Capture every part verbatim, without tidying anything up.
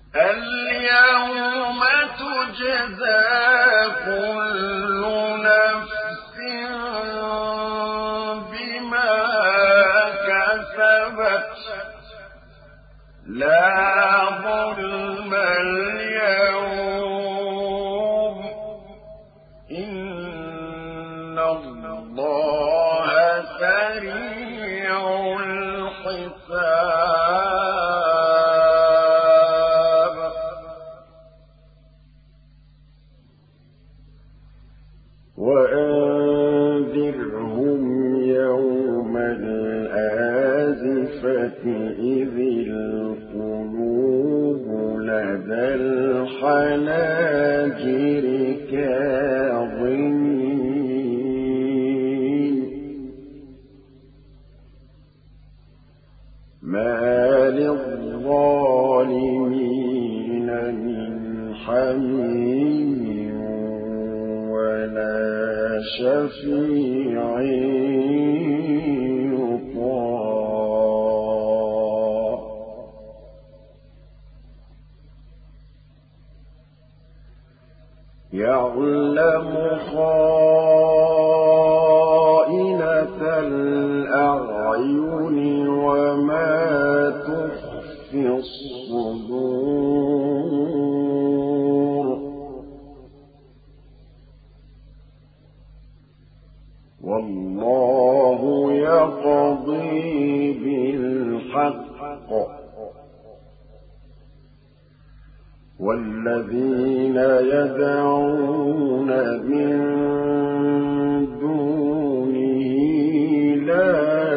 اليوم تجزى كل نفس بما كسبت لا ظلم اليوم إن الله سريع الحساب. وأنذرهم يوم الآزفة إذ القلوب لدى الحناجر كاظمين ما للظالمين من حميم ولا شفيع يطاع يعلم خائنة الأعين وما تخفي الصدور والله يقضي بالحق والذين يدعون من دونه لا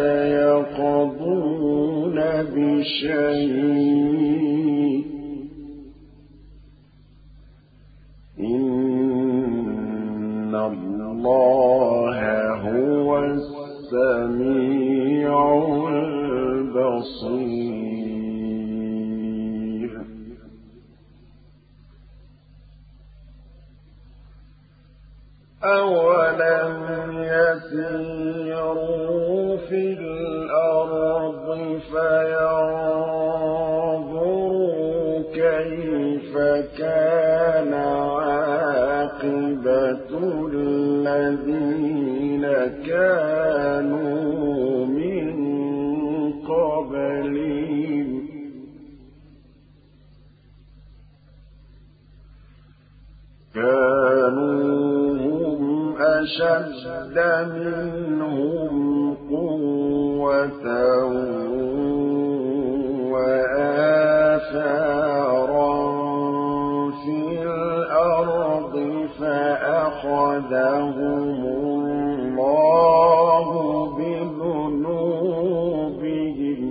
يقضون بشيء إن الله هو السميع البصير. أولم يسيروا في الأرض فينظروا كيف كان عاقبة الذين كانوا من قبلهم كانوا أشد منهم قوة وآثارا في الأرض فأخذهم الله بذنوبهم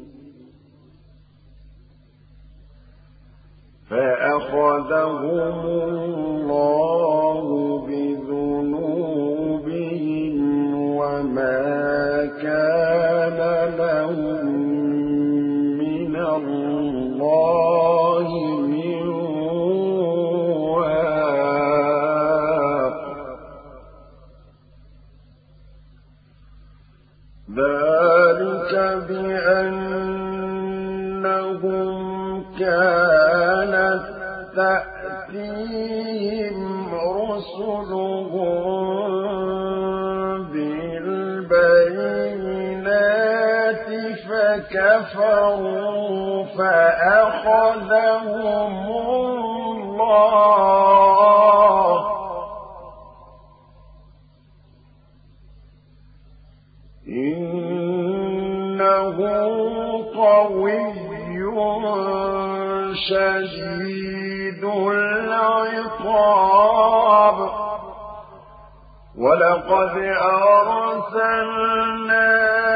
فأخذهم الله بذنوبهم وما كان لهم من الله من واق ذلك بأنهم كانت تأتيهم رسلهم بالبينات فكفروا فأخذهم الله إنه قوي شديد العقاب. ولقد أرسلنا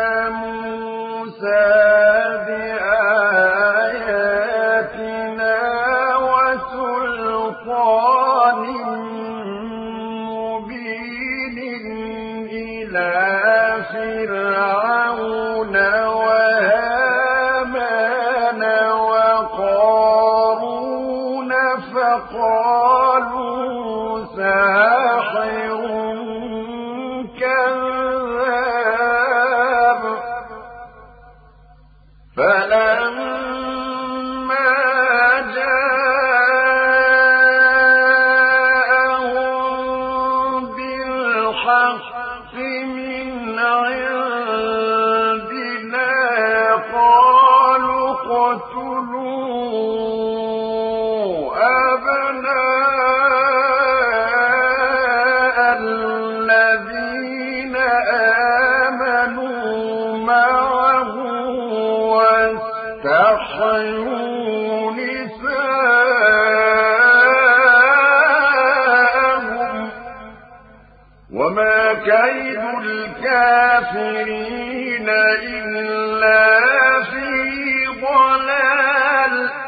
موسى بآياتنا وسلطان مبين إلى فرعون وهامان وقارون فقالوا ساحر كذاب آمنوا معه واستحيوا نساءهم وما كيد الكافرين إلا في ضلال